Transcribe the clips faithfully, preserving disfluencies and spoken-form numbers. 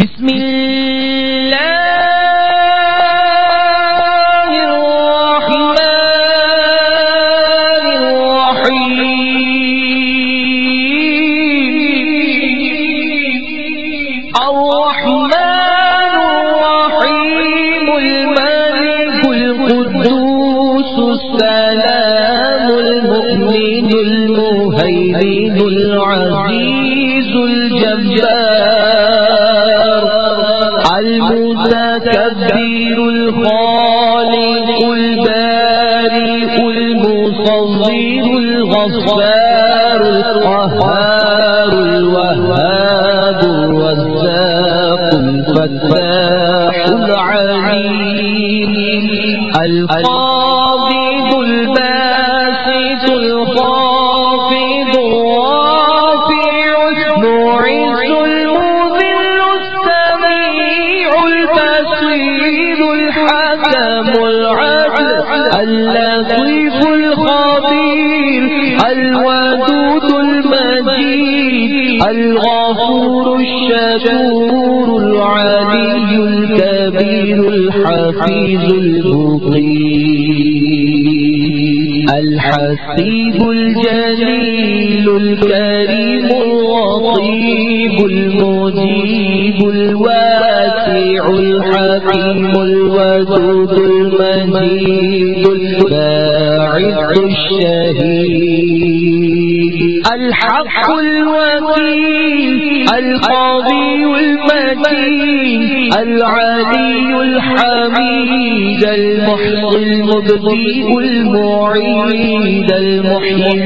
بسم الله الرحمن الرحيم الرحمن الرحيم الملك القدوس السلام المؤمن المهيمن العزيز الجبار المتكبر الخالق البارئ المصور الغفار القهار الوهاب الرزاق الفتاح العليم القابض الباسط الخافض الرافع المعز المذل السميع البصير الحكم العدل اللطيف الخبير الودود المجيد الغفور الشكور العلي الكبير الحفيظ المقيم الحسيب الجليل الكريم اللطيف المجيب الواسع الحكيم الودود المجيد الباعث الشهيد الحق الوكيل القاضي المتين العلي الحميد المحيي المبدئ المعيد المحيي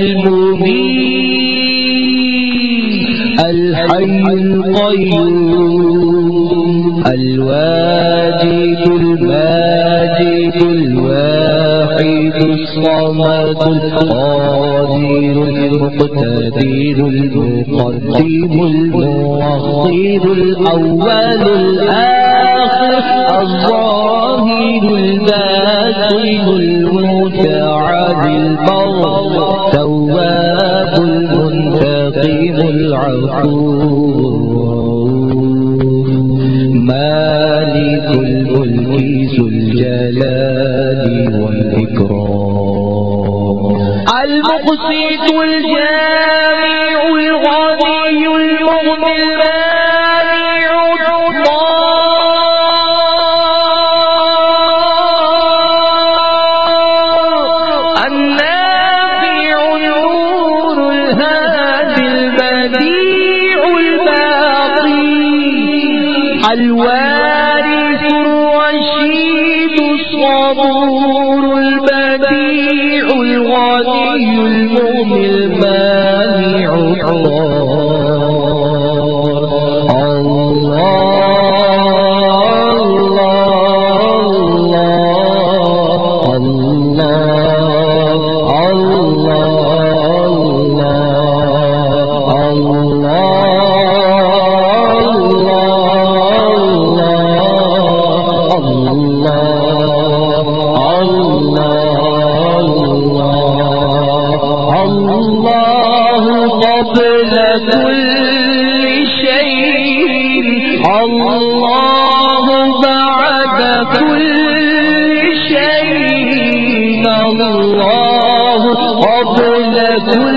المميت الحي القيوم الواجد الماجد الواحد الصمد القادر المقتدر المقدم المؤخر الأول الآخر الظاهر الباطن المتعال البر التواب المنتقم العفو مالك الملك ذو الجلال والإكرام المقسط الجامع الغني المغني المانع الضار النافع النور الهادي البديع الباقي الوارث الرشيد الصبور البديع الغني المغني المانع الله بعد كل شيء الله قبل كل